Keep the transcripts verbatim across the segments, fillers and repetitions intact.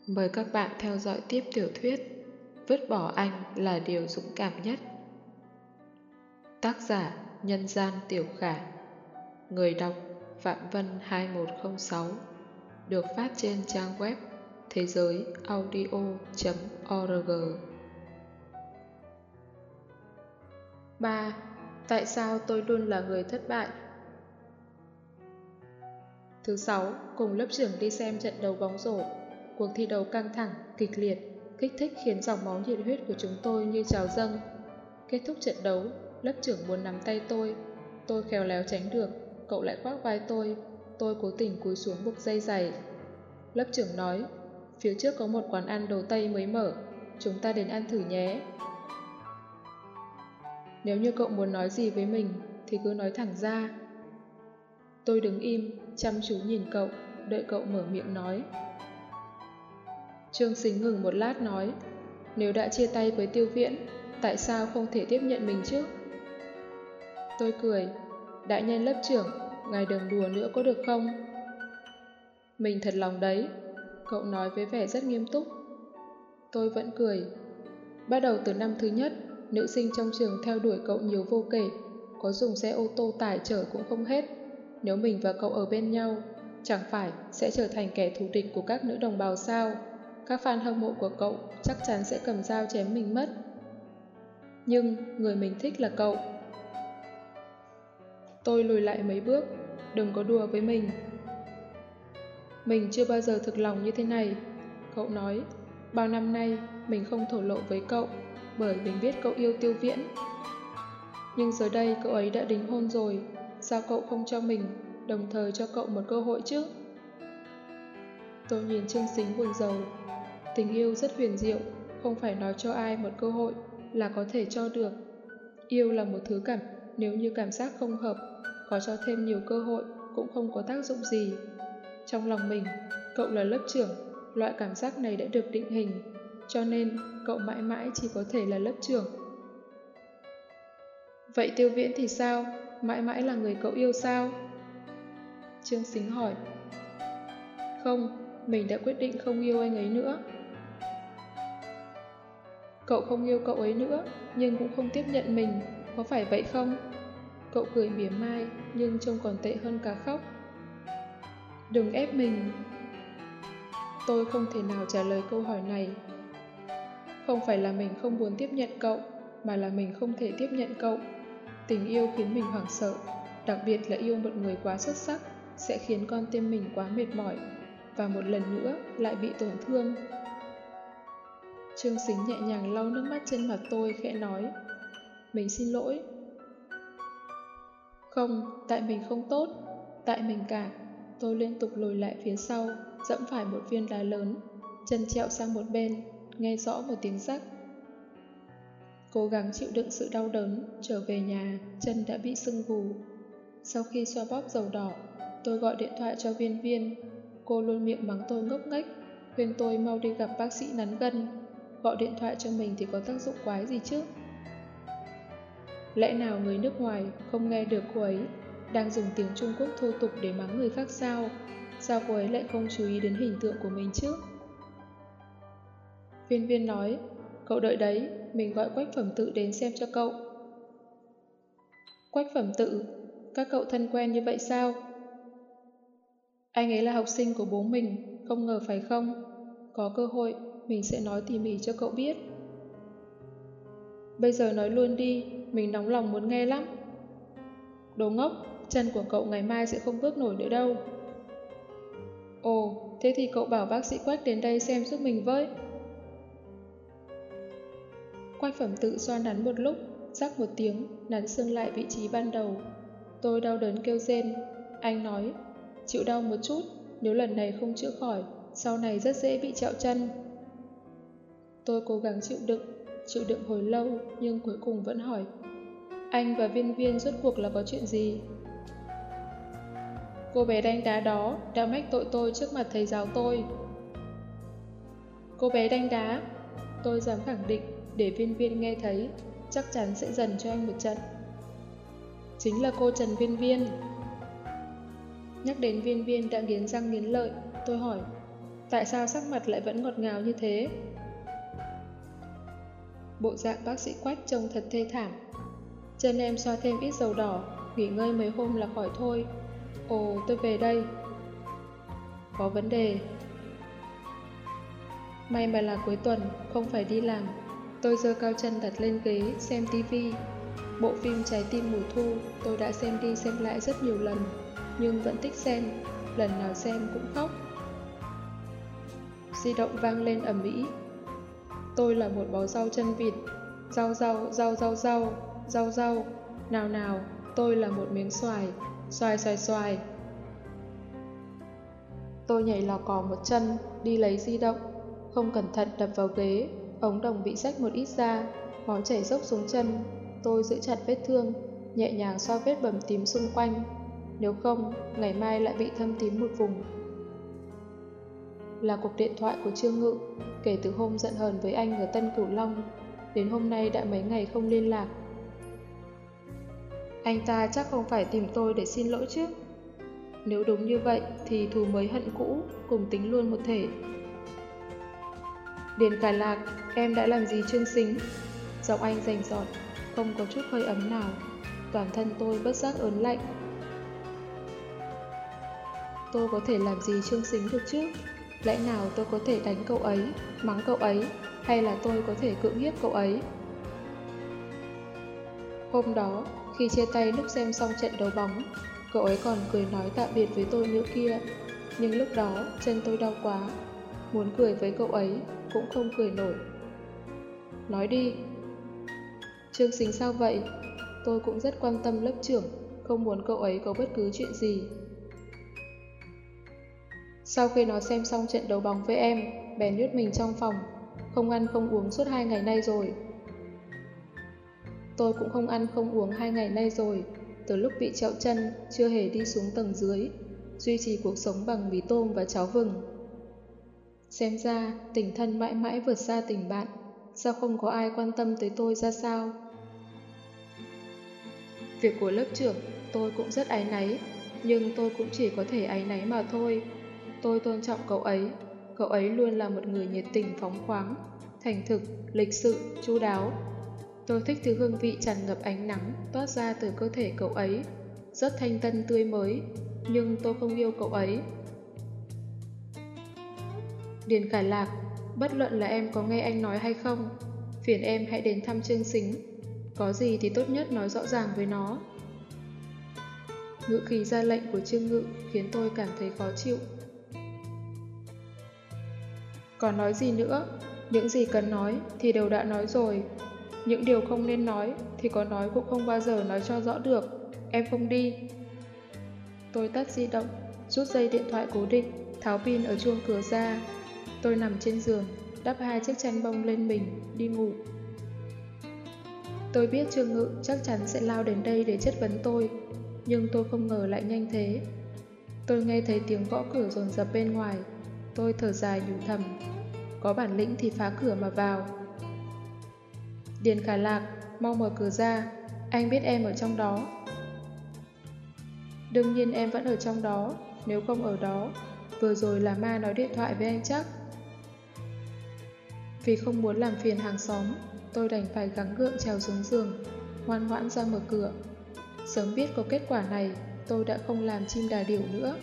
Mời các bạn theo dõi tiếp tiểu thuyết Vứt bỏ anh là điều dũng cảm nhất. Tác giả Nhân gian Tiểu Khả. Người đọc Phạm Vân hai một không sáu. Được phát trên trang web thế giới audio chấm org. ba. Tại sao tôi luôn là người thất bại? Thứ sáu, cùng lớp trưởng đi xem trận đấu bóng rổ. Cuộc thi đấu căng thẳng, kịch liệt, kích thích khiến dòng máu nhiệt huyết của chúng tôi như trào dâng. Kết thúc trận đấu, lớp trưởng muốn nắm tay tôi. Tôi khéo léo tránh được, cậu lại khoác vai tôi. Tôi cố tình cúi xuống buộc dây giày. Lớp trưởng nói, phía trước có một quán ăn đồ Tây mới mở, chúng ta đến ăn thử nhé. Nếu như cậu muốn nói gì với mình, thì cứ nói thẳng ra. Tôi đứng im, chăm chú nhìn cậu, đợi cậu mở miệng nói. Trương Sính ngừng một lát nói, nếu đã chia tay với Tiêu Viễn, tại sao không thể tiếp nhận mình chứ? Tôi cười, đại nhân lớp trưởng, ngài đừng đùa nữa có được không? Mình thật lòng đấy, cậu nói với vẻ rất nghiêm túc. Tôi vẫn cười. Bắt đầu từ năm thứ nhất, nữ sinh trong trường theo đuổi cậu nhiều vô kể, có dùng xe ô tô tải chở cũng không hết. Nếu mình và cậu ở bên nhau, chẳng phải sẽ trở thành kẻ thù địch của các nữ đồng bào sao? Các fan hâm mộ của cậu chắc chắn sẽ cầm dao chém mình mất. Nhưng người mình thích là cậu. Tôi lùi lại mấy bước, đừng có đùa với mình. Mình chưa bao giờ thực lòng như thế này. Cậu nói, bao năm nay mình không thổ lộ với cậu, bởi mình biết cậu yêu Tiêu Viễn. Nhưng giờ đây cậu ấy đã đính hôn rồi, sao cậu không cho mình, đồng thời cho cậu một cơ hội chứ? Tôi nhìn Trương Sính buồn rầu. Tình yêu rất huyền diệu, không phải nói cho ai một cơ hội là có thể cho được. Yêu là một thứ cảm, nếu như cảm giác không hợp, có cho thêm nhiều cơ hội cũng không có tác dụng gì. Trong lòng mình, cậu là lớp trưởng, loại cảm giác này đã được định hình, cho nên cậu mãi mãi chỉ có thể là lớp trưởng. Vậy Tiêu Viễn thì sao? Mãi mãi là người cậu yêu sao? Trương Sính hỏi. Không, mình đã quyết định không yêu anh ấy nữa. Cậu không yêu cậu ấy nữa, nhưng cũng không tiếp nhận mình, có phải vậy không? Cậu cười mỉa mai, nhưng trông còn tệ hơn cả khóc. Đừng ép mình. Tôi không thể nào trả lời câu hỏi này. Không phải là mình không muốn tiếp nhận cậu, mà là mình không thể tiếp nhận cậu. Tình yêu khiến mình hoảng sợ, đặc biệt là yêu một người quá xuất sắc, sẽ khiến con tim mình quá mệt mỏi, và một lần nữa lại bị tổn thương. Trương Sính nhẹ nhàng lau nước mắt trên mặt tôi, khẽ nói, mình xin lỗi. Không, tại mình không tốt, tại mình cả. Tôi liên tục lùi lại phía sau, dẫm phải một viên đá lớn, chân trẹo sang một bên, nghe rõ một tiếng rắc. Cố gắng chịu đựng sự đau đớn, trở về nhà, chân đã bị sưng vù. Sau khi xoa bóp dầu đỏ, tôi gọi điện thoại cho Viên Viên. Cô luôn miệng mắng tôi ngốc nghếch, khuyên tôi mau đi gặp bác sĩ nắn gân. Gọi điện thoại cho mình thì có tác dụng quái gì chứ? Lẽ nào người nước ngoài không nghe được cô ấy đang dùng tiếng Trung Quốc thô tục để mắng người khác sao? Sao cô ấy lại không chú ý đến hình tượng của mình chứ? Viên Viên nói, cậu đợi đấy, mình gọi Quách Phẩm Tự đến xem cho cậu. Quách Phẩm Tự? Các cậu thân quen như vậy sao? Anh ấy là học sinh của bố mình, không ngờ phải không? Có cơ hội, mình sẽ nói tỉ mỉ cho cậu biết. Bây giờ nói luôn đi, mình nóng lòng muốn nghe lắm. Đồ ngốc, chân của cậu ngày mai sẽ không bước nổi nữa đâu. Ồ, thế thì cậu bảo bác sĩ Quách đến đây xem giúp mình với. Quách Phẩm Tự xoa nắn một lúc, rắc một tiếng, nắn xương lại vị trí ban đầu. Tôi đau đớn kêu rên. Anh nói, chịu đau một chút, nếu lần này không chữa khỏi, sau này rất dễ bị trẹo chân. Tôi cố gắng chịu đựng, chịu đựng hồi lâu, nhưng cuối cùng vẫn hỏi, anh và Viên Viên rốt cuộc là có chuyện gì? Cô bé đánh đá đó đã mách tội tôi trước mặt thầy giáo tôi. Cô bé đánh đá? Tôi dám khẳng định, để Viên Viên nghe thấy, chắc chắn sẽ dần cho anh một trận. Chính là cô Trần Viên Viên. Nhắc đến Viên Viên đã nghiến răng nghiến lợi, tôi hỏi, Tại sao sắc mặt lại vẫn ngọt ngào như thế? Bộ dạng bác sĩ Quách trông thật thê thảm. Chân em xoa thêm ít dầu đỏ, nghỉ ngơi mấy hôm là khỏi thôi. Ồ, tôi về đây. Có vấn đề. May mà là cuối tuần, không phải đi làm. Tôi giơ cao chân đặt lên ghế, xem tivi. Bộ phim Trái tim mùa thu, tôi đã xem đi xem lại rất nhiều lần, nhưng vẫn thích xem, lần nào xem cũng khóc. Di động vang lên ầm ĩ. Tôi là một bó rau chân vịt. Rau rau, rau rau rau, rau rau. Nào nào, tôi là một miếng xoài. Xoài xoài xoài. Tôi nhảy lò cò một chân, đi lấy di động. Không cẩn thận đập vào ghế, ống đồng bị rách một ít ra, máu chảy dốc xuống chân. Tôi giữ chặt vết thương, nhẹ nhàng xoa vết bầm tím xung quanh. Nếu không, ngày mai lại bị thâm tím một vùng. Là cuộc điện thoại của Trương Ngự, kể từ hôm giận hờn với anh ở Tân Cửu Long, đến hôm nay đã mấy ngày không liên lạc. Anh ta chắc không phải tìm tôi để xin lỗi chứ? Nếu đúng như vậy thì thù mới hận cũ, cùng tính luôn một thể. Điền Khải Lạc, em đã làm gì Trương Sính? Giọng anh rành rọt, không có chút hơi ấm nào. Toàn thân tôi bất giác ớn lạnh. Tôi có thể làm gì Trương Sính được chứ? Lẽ nào tôi có thể đánh cậu ấy, mắng cậu ấy, hay là tôi có thể cưỡng hiếp cậu ấy? Hôm đó, khi chia tay lúc xem xong trận đấu bóng, cậu ấy còn cười nói tạm biệt với tôi nữa kia. Nhưng lúc đó, chân tôi đau quá. Muốn cười với cậu ấy, cũng không cười nổi. Nói đi. Trương Sính sao vậy? Tôi cũng rất quan tâm lớp trưởng, không muốn cậu ấy có bất cứ chuyện gì. Sau khi nó xem xong trận đấu bóng với em, bèn nhốt mình trong phòng, không ăn không uống suốt hai ngày nay rồi. Tôi cũng không ăn không uống hai ngày nay rồi, từ lúc bị trẹo chân, chưa hề đi xuống tầng dưới, duy trì cuộc sống bằng mì tôm và cháo vừng. Xem ra, tình thân mãi mãi vượt xa tình bạn, sao không có ai quan tâm tới tôi ra sao? Việc của lớp trưởng, tôi cũng rất áy náy, nhưng tôi cũng chỉ có thể áy náy mà thôi. Tôi tôn trọng cậu ấy, cậu ấy luôn là một người nhiệt tình phóng khoáng, thành thực, lịch sự, chu đáo. Tôi thích thứ hương vị tràn ngập ánh nắng toát ra từ cơ thể cậu ấy, rất thanh tân tươi mới, nhưng tôi không yêu cậu ấy. Điền Khải Lạc, bất luận là em có nghe anh nói hay không, phiền em hãy đến thăm Trương Sính. Có gì thì tốt nhất nói rõ ràng với nó. Ngữ khí ra lệnh của Trương Ngự khiến tôi cảm thấy khó chịu. Còn nói gì nữa? Những gì cần nói thì đều đã nói rồi. Những điều không nên nói thì có nói cũng không bao giờ nói cho rõ được. Em không đi. Tôi tắt di động, rút dây điện thoại cố định, tháo pin ở chuông cửa ra. Tôi nằm trên giường, đắp hai chiếc chăn bông lên mình, đi ngủ. Tôi biết Trương Ngự chắc chắn sẽ lao đến đây để chất vấn tôi, nhưng tôi không ngờ lại nhanh thế. Tôi nghe thấy tiếng gõ cửa dồn dập bên ngoài. Tôi thở dài nhủ thầm, có bản lĩnh thì phá cửa mà vào. Điền Khải Lạc, mau mở cửa ra, anh biết em ở trong đó. Đương nhiên em vẫn ở trong đó, nếu không ở đó, vừa rồi là ma nói điện thoại với anh chắc. Vì không muốn làm phiền hàng xóm, tôi đành phải gắng gượng trèo xuống giường, ngoan ngoãn ra mở cửa. Sớm biết có kết quả này, tôi đã không làm chim đà điểu nữa.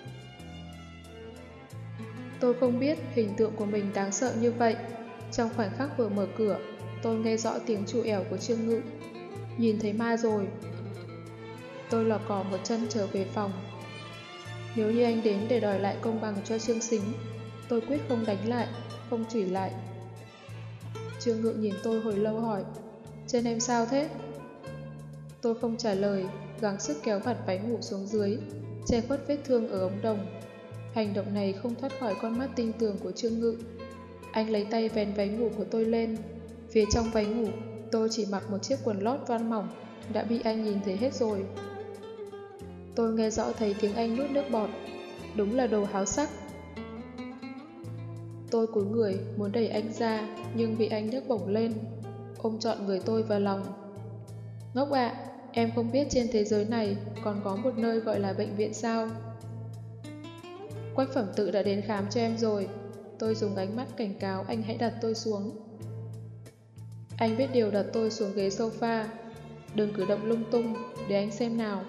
Tôi không biết hình tượng của mình đáng sợ như vậy. Trong khoảnh khắc vừa mở cửa, tôi nghe rõ tiếng chù ẻo của Trương Ngự. Nhìn thấy ma rồi. Tôi lò cò một chân trở về phòng. Nếu như anh đến để đòi lại công bằng cho Trương Sính, tôi quyết không đánh lại, không chửi lại. Trương Ngự nhìn tôi hồi lâu hỏi, chân em sao thế? Tôi không trả lời, gắng sức kéo vạt váy ngủ xuống dưới, che khuất vết thương ở ống đồng. Hành động này không thoát khỏi con mắt tinh tường của Trương Ngự. Anh lấy tay vén váy ngủ của tôi lên. Phía trong váy ngủ, tôi chỉ mặc một chiếc quần lót voan mỏng, đã bị anh nhìn thấy hết rồi. Tôi nghe rõ thấy tiếng anh nuốt nước bọt. Đúng là đồ háo sắc. Tôi cúi người, muốn đẩy anh ra, nhưng bị anh nhấc bổng lên, ôm trọn người tôi vào lòng. Ngốc ạ, em không biết trên thế giới này còn có một nơi gọi là bệnh viện sao? Quách Phẩm Tự đã đến khám cho em rồi. Tôi dùng ánh mắt cảnh cáo anh hãy đặt tôi xuống. Anh biết điều đặt tôi xuống ghế sofa. Đừng cử động lung tung, để anh xem nào.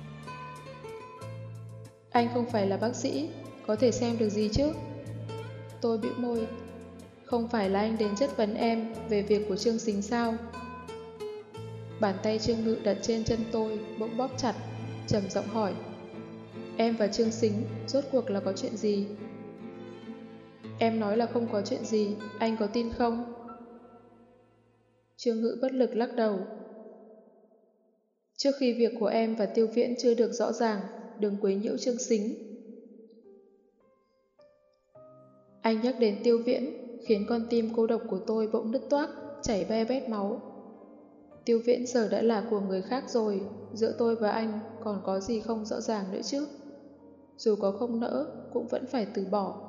Anh không phải là bác sĩ, có thể xem được gì chứ? Tôi bĩu môi. Không phải là anh đến chất vấn em về việc của Trương Sính sao? Bàn tay Trương Ngự đặt trên chân tôi bỗng bóp chặt, trầm giọng hỏi. Em và Trương Sính rốt cuộc là có chuyện gì? Em nói là không có chuyện gì, anh có tin không? Trương Ngự bất lực lắc đầu. Trước khi việc của em và Tiêu Viễn chưa được rõ ràng, đừng quấy nhiễu Trương Sính. Anh nhắc đến Tiêu Viễn, khiến con tim cô độc của tôi bỗng nứt toác, chảy be bét máu. Tiêu Viễn giờ đã là của người khác rồi, giữa tôi và anh còn có gì không rõ ràng nữa chứ? Dù có không nỡ, cũng vẫn phải từ bỏ.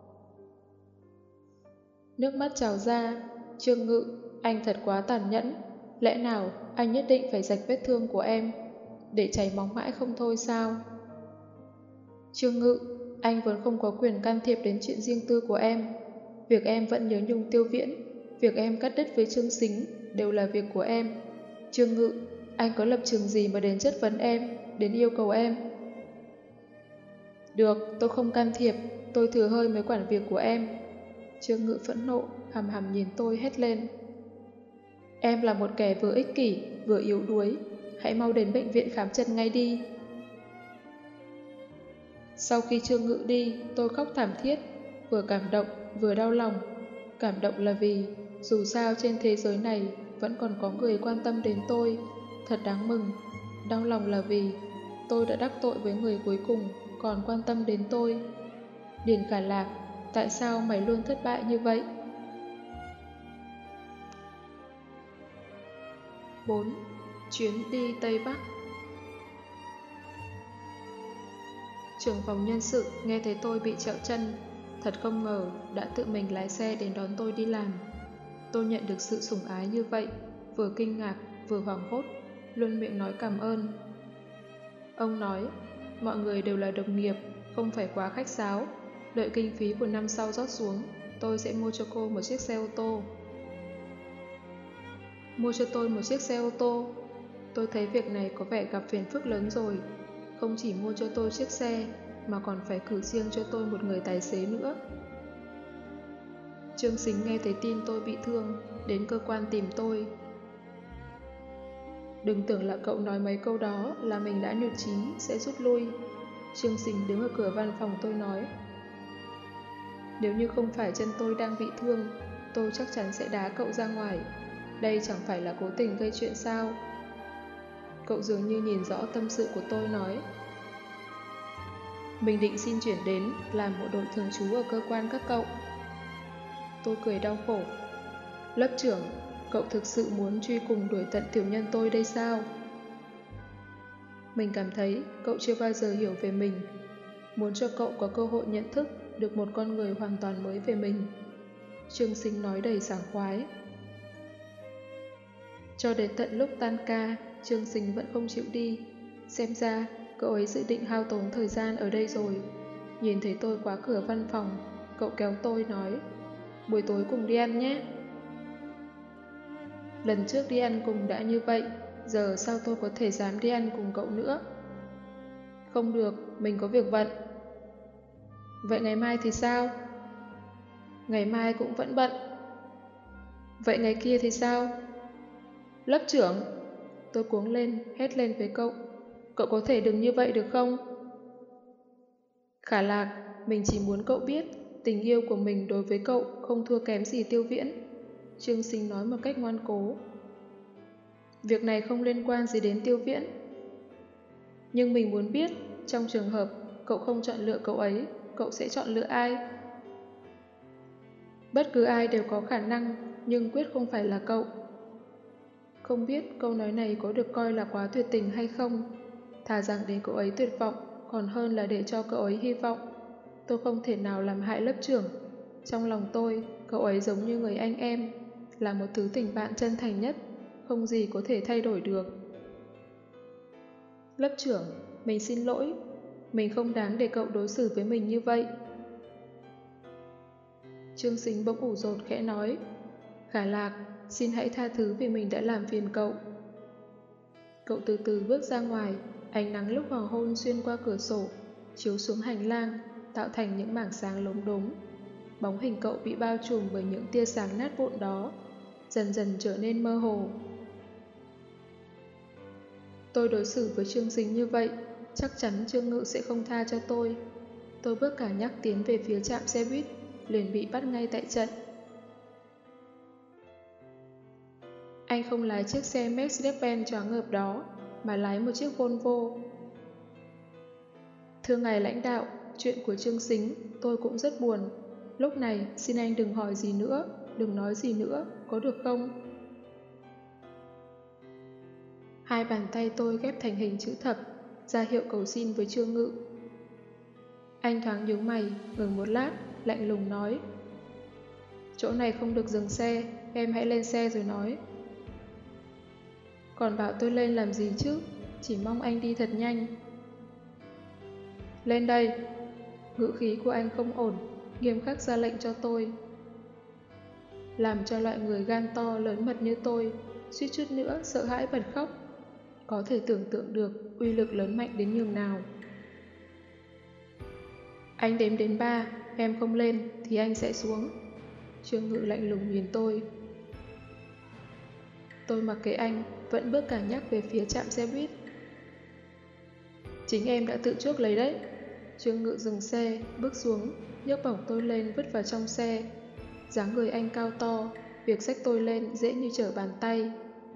Nước mắt trào ra. Trương Ngự, anh thật quá tàn nhẫn. Lẽ nào anh nhất định phải rạch vết thương của em, để chảy máu mãi không thôi sao? Trương Ngự, anh vẫn không có quyền can thiệp đến chuyện riêng tư của em. Việc em vẫn nhớ nhung Tiêu Viễn, việc em cắt đứt với Trương Sính đều là việc của em. Trương Ngự, anh có lập trường gì mà đến chất vấn em, đến yêu cầu em? Được, tôi không can thiệp, tôi thừa hơi mới quản việc của em. Trương Ngự phẫn nộ, hằm hằm nhìn tôi hét lên. Em là một kẻ vừa ích kỷ, vừa yếu đuối. Hãy mau đến bệnh viện khám chân ngay đi. Sau khi Trương Ngự đi, tôi khóc thảm thiết, vừa cảm động, vừa đau lòng. Cảm động là vì, dù sao trên thế giới này vẫn còn có người quan tâm đến tôi, thật đáng mừng. Đau lòng là vì, tôi đã đắc tội với người cuối cùng còn quan tâm đến tôi. Điền Khả Lạc, tại sao mày luôn thất bại như vậy? bốn. Chuyến đi Tây Bắc. Trưởng phòng nhân sự nghe thấy tôi bị trẹo chân, thật không ngờ đã tự mình lái xe đến đón tôi đi làm. Tôi nhận được sự sủng ái như vậy, vừa kinh ngạc, vừa hoảng hốt, luôn miệng nói cảm ơn. Ông nói, mọi người đều là đồng nghiệp, không phải quá khách sáo. Đợi kinh phí của năm sau rót xuống, tôi sẽ mua cho cô một chiếc xe ô tô. Mua cho tôi một chiếc xe ô tô. Tôi thấy việc này có vẻ gặp phiền phức lớn rồi. Không chỉ mua cho tôi chiếc xe, mà còn phải cử riêng cho tôi một người tài xế nữa. Trương Sính nghe thấy tin tôi bị thương, đến cơ quan tìm tôi. Đừng tưởng là cậu nói mấy câu đó là mình đã nhụt chí sẽ rút lui. Trương Sính đứng ở cửa văn phòng tôi nói. Nếu như không phải chân tôi đang bị thương, tôi chắc chắn sẽ đá cậu ra ngoài. Đây chẳng phải là cố tình gây chuyện sao? Cậu dường như nhìn rõ tâm sự của tôi nói. Mình định xin chuyển đến làm bộ đội thường trú ở cơ quan các cậu. Tôi cười đau khổ. Lớp trưởng, cậu thực sự muốn truy cùng đuổi tận tiểu nhân tôi đây sao? Mình cảm thấy cậu chưa bao giờ hiểu về mình. Muốn cho cậu có cơ hội nhận thức được một con người hoàn toàn mới về mình. Trương Sính nói đầy sảng khoái. Cho đến tận lúc tan ca, Trương Sính vẫn không chịu đi. Xem ra, cậu ấy dự định hao tốn thời gian ở đây rồi. Nhìn thấy tôi khóa cửa văn phòng, cậu kéo tôi nói, buổi tối cùng đi ăn nhé. Lần trước đi ăn cùng đã như vậy, giờ sao tôi có thể dám đi ăn cùng cậu nữa? Không được, mình có việc bận. Vậy ngày mai thì sao? Ngày mai cũng vẫn bận. Vậy ngày kia thì sao? Lớp trưởng, tôi cuống lên, hét lên với cậu. Cậu có thể đừng như vậy được không? Khả Lạc, mình chỉ muốn cậu biết tình yêu của mình đối với cậu không thua kém gì Tiêu Viễn. Trương Sính nói một cách ngoan cố. Việc này không liên quan gì đến Tiêu Viễn. Nhưng mình muốn biết, trong trường hợp cậu không chọn lựa cậu ấy, cậu sẽ chọn lựa ai? Bất cứ ai đều có khả năng, nhưng quyết không phải là cậu. Không biết câu nói này có được coi là quá tuyệt tình hay không? Thà rằng để cậu ấy tuyệt vọng, còn hơn là để cho cậu ấy hy vọng. Tôi không thể nào làm hại lớp trưởng. Trong lòng tôi, cậu ấy giống như người anh em, là một thứ tình bạn chân thành nhất, không gì có thể thay đổi được. Lớp trưởng, mình xin lỗi. Mình không đáng để cậu đối xử với mình như vậy. Trương Sính bỗng ủ dột khẽ nói, Khả Lạc, xin hãy tha thứ vì mình đã làm phiền cậu. Cậu từ từ bước ra ngoài, ánh nắng lúc hoàng hôn xuyên qua cửa sổ, chiếu xuống hành lang, tạo thành những mảng sáng lốm đốm. Bóng hình cậu bị bao trùm bởi những tia sáng nát vụn đó, dần dần trở nên mơ hồ. Tôi đối xử với Trương Sính như vậy, chắc chắn Trương Ngự sẽ không tha cho tôi. Tôi bước cả nhắc tiến về phía trạm xe buýt, liền bị bắt ngay tại trận. Anh không lái chiếc xe Mercedes-Benz choáng ngợp đó, mà lái một chiếc Volvo. Thưa ngài lãnh đạo, chuyện của Trương Sính tôi cũng rất buồn. Lúc này xin anh đừng hỏi gì nữa, đừng nói gì nữa, có được không? Hai bàn tay tôi ghép thành hình chữ thập, ra hiệu cầu xin với Trương Ngự. Anh thoáng nhướng mày, ngừng một lát, lạnh lùng nói, chỗ này không được dừng xe, em hãy lên xe rồi nói. Còn bảo tôi lên làm gì chứ, chỉ mong anh đi thật nhanh. Lên đây. Ngữ khí của anh không ổn, nghiêm khắc ra lệnh cho tôi. Làm cho loại người gan to lớn mật như tôi, suýt chút nữa sợ hãi bật khóc. Có thể tưởng tượng được uy lực lớn mạnh đến nhường nào. Anh đếm đến ba, em không lên thì anh sẽ xuống. Trương Ngự lạnh lùng nhìn tôi. Tôi mặc kệ anh, vẫn bước cả nhắc về phía trạm xe buýt. Chính em đã tự chuốc lấy đấy. Trương Ngự dừng xe, bước xuống, nhấc bổng tôi lên vứt vào trong xe. Dáng người anh cao to, việc xách tôi lên dễ như trở bàn tay.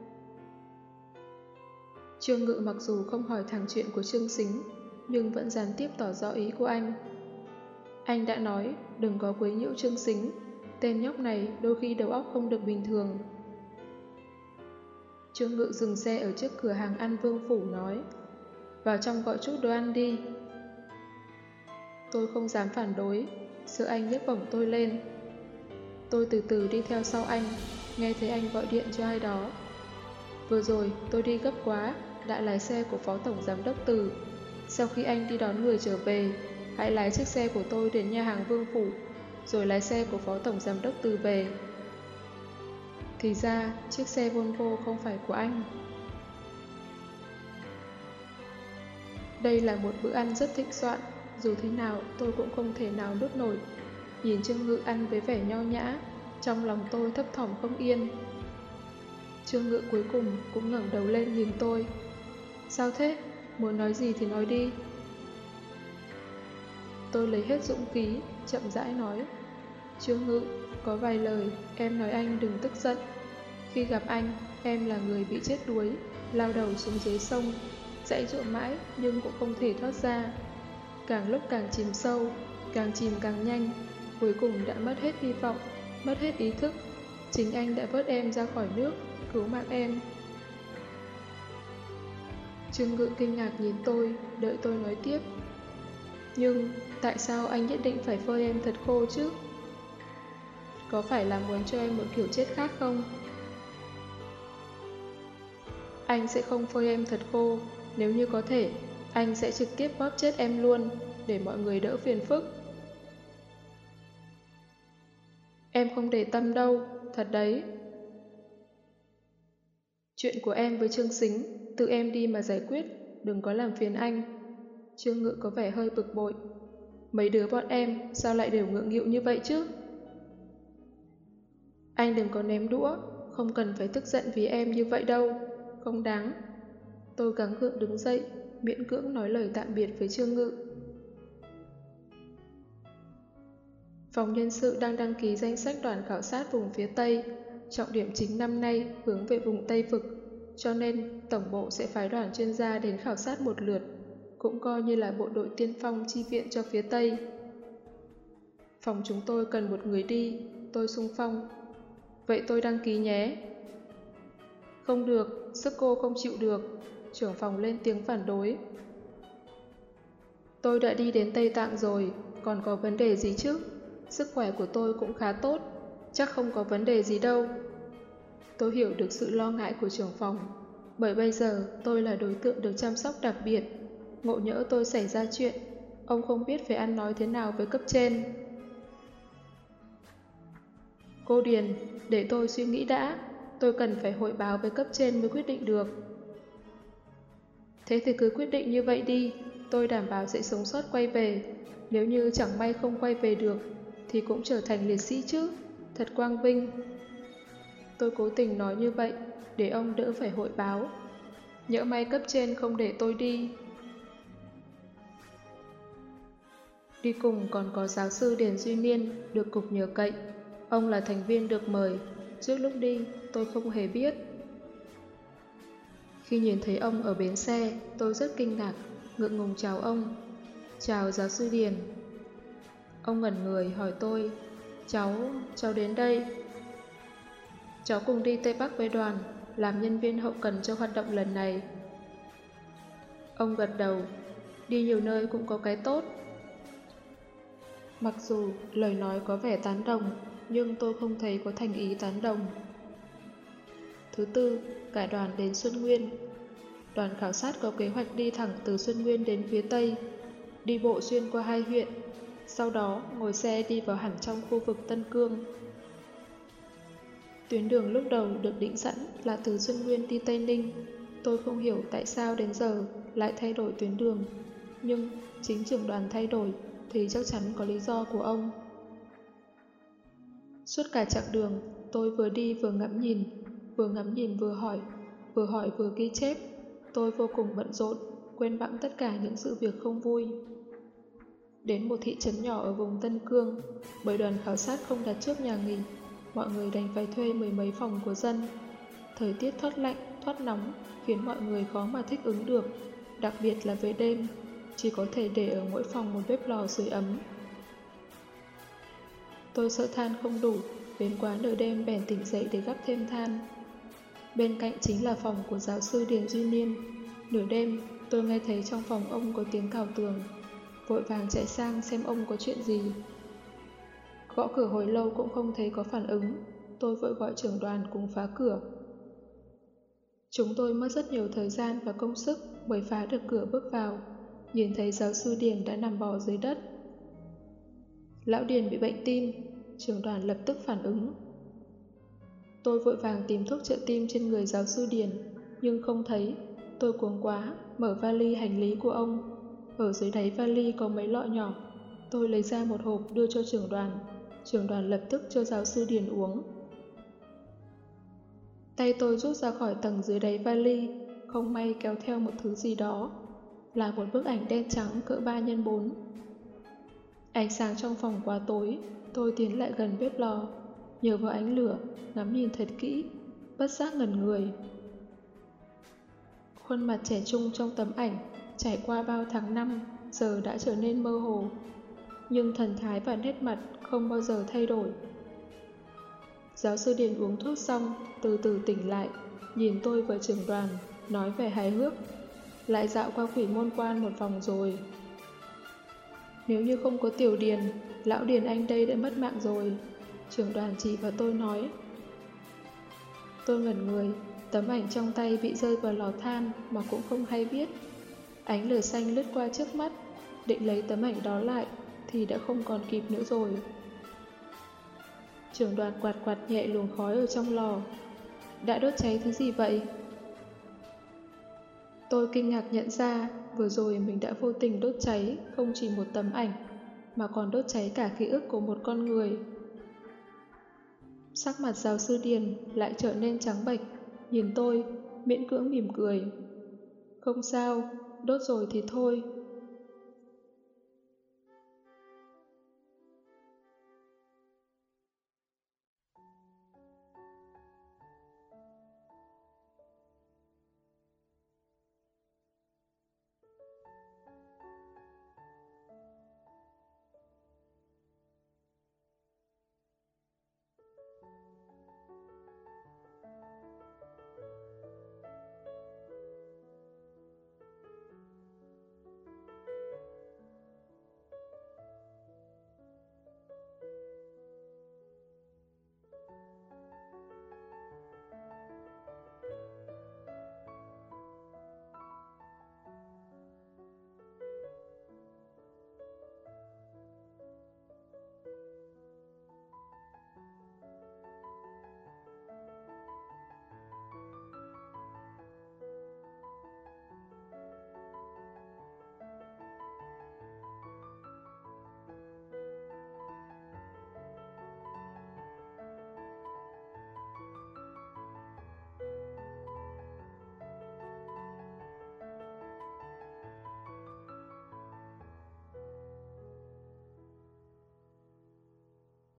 Trương Ngự mặc dù không hỏi thẳng chuyện của Trương Sính, nhưng vẫn gián tiếp tỏ rõ ý của anh. Anh đã nói đừng có quấy nhiễu Trương Sính, tên nhóc này đôi khi đầu óc không được bình thường. Trương Ngự dừng xe ở trước cửa hàng ăn Vương Phủ nói, vào trong gọi chút đồ ăn đi. Tôi không dám phản đối, sợ anh nhấc bổng tôi lên. Tôi từ từ đi theo sau anh, nghe thấy anh gọi điện cho ai đó. Vừa rồi tôi đi gấp quá, đã lái xe của Phó Tổng Giám đốc Từ. Sau khi anh đi đón người trở về, hãy lái chiếc xe của tôi đến nhà hàng Vương Phủ, rồi lái xe của Phó Tổng Giám đốc Từ về. Thì ra, chiếc xe Volvo không phải của anh. Đây là một bữa ăn rất thịnh soạn, dù thế nào tôi cũng không thể nào nuốt nổi. Nhìn Trương Ngự ăn với vẻ nho nhã, trong lòng tôi thấp thỏm không yên. Trương Ngự cuối cùng cũng ngẩng đầu lên nhìn tôi. Sao thế? Muốn nói gì thì nói đi. Tôi lấy hết dũng khí, chậm rãi nói. Trương Ngự, có vài lời em nói anh đừng tức giận. Khi gặp anh, em là người bị chết đuối, lao đầu xuống dưới sông, dãy dụa mãi nhưng cũng không thể thoát ra. Càng lúc càng chìm sâu, càng chìm càng nhanh, cuối cùng đã mất hết hy vọng, mất hết ý thức. Chính anh đã vớt em ra khỏi nước, cứu mạng em. Trương Ngự kinh ngạc nhìn tôi, đợi tôi nói tiếp. Nhưng tại sao anh nhất định phải phơi em thật khô chứ? Có phải là muốn cho em một kiểu chết khác không? Anh sẽ không phơi em thật khô. Nếu như có thể, anh sẽ trực tiếp bóp chết em luôn, để mọi người đỡ phiền phức. Em không để tâm đâu, thật đấy. Chuyện của em với Trương Sính, tự em đi mà giải quyết, đừng có làm phiền anh. Trương Ngự có vẻ hơi bực bội. Mấy đứa bọn em sao lại đều ngượng nghịu như vậy chứ? Anh đừng có ném đũa, không cần phải tức giận vì em như vậy đâu, không đáng. Tôi gắng gượng đứng dậy, miễn cưỡng nói lời tạm biệt với Trương Ngự. Phòng nhân sự đang đăng ký danh sách đoàn khảo sát vùng phía Tây. Trọng điểm chính năm nay hướng về vùng Tây Vực, cho nên Tổng bộ sẽ phái đoàn chuyên gia đến khảo sát một lượt, cũng coi như là bộ đội tiên phong chi viện cho phía Tây. Phòng chúng tôi cần một người đi, tôi xung phong. Vậy tôi đăng ký nhé. Không được, sức cô không chịu được. Trưởng phòng lên tiếng phản đối. Tôi đã đi đến Tây Tạng rồi, còn có vấn đề gì chứ? Sức khỏe của tôi cũng khá tốt, chắc không có vấn đề gì đâu. Tôi hiểu được sự lo ngại của trưởng phòng, bởi bây giờ tôi là đối tượng được chăm sóc đặc biệt. ngộ nhỡ tôi xảy ra chuyện, ông không biết phải ăn nói thế nào với cấp trên. Cô Điền, để tôi suy nghĩ đã, tôi cần phải hội báo với cấp trên mới quyết định được. Thế thì cứ quyết định như vậy đi, tôi đảm bảo sẽ sống sót quay về. Nếu như chẳng may không quay về được, thì cũng trở thành liệt sĩ chứ, thật quang vinh. Tôi cố tình nói như vậy, để ông đỡ phải hội báo. Nhỡ may cấp trên không để tôi đi. Đi cùng còn có giáo sư Điền Duy Niên, được cục nhờ cậy. Ông là thành viên được mời, trước lúc đi tôi không hề biết. Khi nhìn thấy ông ở bến xe, tôi rất kinh ngạc, ngượng ngùng chào ông. Chào giáo sư Điền. Ông ngẩn người hỏi tôi, cháu, cháu đến đây. Cháu cùng đi Tây Bắc với đoàn, làm nhân viên hậu cần cho hoạt động lần này. Ông gật đầu, đi nhiều nơi cũng có cái tốt. Mặc dù lời nói có vẻ tán đồng, nhưng tôi không thấy có thành ý tán đồng. Thứ tư, cả đoàn đến Xuân Nguyên. Đoàn khảo sát có kế hoạch đi thẳng từ Xuân Nguyên đến phía Tây, đi bộ xuyên qua hai huyện, sau đó ngồi xe đi vào hẳn trong khu vực Tân Cương. Tuyến đường lúc đầu được định sẵn là từ Xuân Nguyên đi Tây Ninh. Tôi không hiểu tại sao đến giờ lại thay đổi tuyến đường, nhưng chính trưởng đoàn thay đổi thì chắc chắn có lý do của ông. Suốt cả chặng đường, tôi vừa đi vừa ngắm nhìn, vừa ngắm nhìn vừa hỏi, vừa hỏi vừa ghi chép. Tôi vô cùng bận rộn, quên bẵng tất cả những sự việc không vui. Đến một thị trấn nhỏ ở vùng Tân Cương, bởi đoàn khảo sát không đặt trước nhà nghỉ, mọi người đành phải thuê mười mấy phòng của dân. Thời tiết thoát lạnh, thoát nóng khiến mọi người khó mà thích ứng được, đặc biệt là về đêm, chỉ có thể để ở mỗi phòng một bếp lò sưởi ấm. Tôi sợ than không đủ, đến quá nửa đêm bèn tỉnh dậy để gắp thêm than. Bên cạnh chính là phòng của giáo sư Điền Duy Niên. Nửa đêm, tôi nghe thấy trong phòng ông có tiếng cào tường, vội vàng chạy sang xem ông có chuyện gì. Gõ cửa hồi lâu cũng không thấy có phản ứng, tôi vội gọi trưởng đoàn cùng phá cửa. Chúng tôi mất rất nhiều thời gian và công sức mới phá được cửa bước vào, nhìn thấy giáo sư Điền đã nằm bò dưới đất. Lão Điền bị bệnh tim, trưởng đoàn lập tức phản ứng. Tôi vội vàng tìm thuốc trợ tim trên người giáo sư Điền, nhưng không thấy. Tôi cuống quá, mở vali hành lý của ông. Ở dưới đáy vali có mấy lọ nhỏ. Tôi lấy ra một hộp đưa cho trưởng đoàn. Trưởng đoàn lập tức cho giáo sư Điền uống. Tay tôi rút ra khỏi tầng dưới đáy vali, không may kéo theo một thứ gì đó. Là một bức ảnh đen trắng cỡ ba nhân bốn. Ánh sáng trong phòng quá tối, tôi tiến lại gần bếp lò, nhờ vào ánh lửa, ngắm nhìn thật kỹ, bất giác ngẩn người. Khuôn mặt trẻ trung trong tấm ảnh, trải qua bao tháng năm, giờ đã trở nên mơ hồ, nhưng thần thái và nét mặt không bao giờ thay đổi. Giáo sư Điền uống thuốc xong, từ từ tỉnh lại, nhìn tôi và trưởng đoàn, nói vẻ hài hước. Lại dạo qua Quỷ Môn Quan một vòng rồi. Nếu như không có Tiểu Điền, lão Điền anh đây đã mất mạng rồi. Trưởng đoàn chỉ vào tôi nói. Tôi ngẩn người, tấm ảnh trong tay bị rơi vào lò than mà cũng không hay biết. Ánh lửa xanh lướt qua trước mắt, định lấy tấm ảnh đó lại thì đã không còn kịp nữa rồi. Trưởng đoàn quạt quạt nhẹ luồng khói ở trong lò. Đã đốt cháy thứ gì vậy? Tôi kinh ngạc nhận ra vừa rồi mình đã vô tình đốt cháy không chỉ một tấm ảnh, mà còn đốt cháy cả ký ức của một con người. Sắc mặt giáo sư Điền lại trở nên trắng bệch, nhìn tôi, miễn cưỡng mỉm cười. Không sao, đốt rồi thì thôi,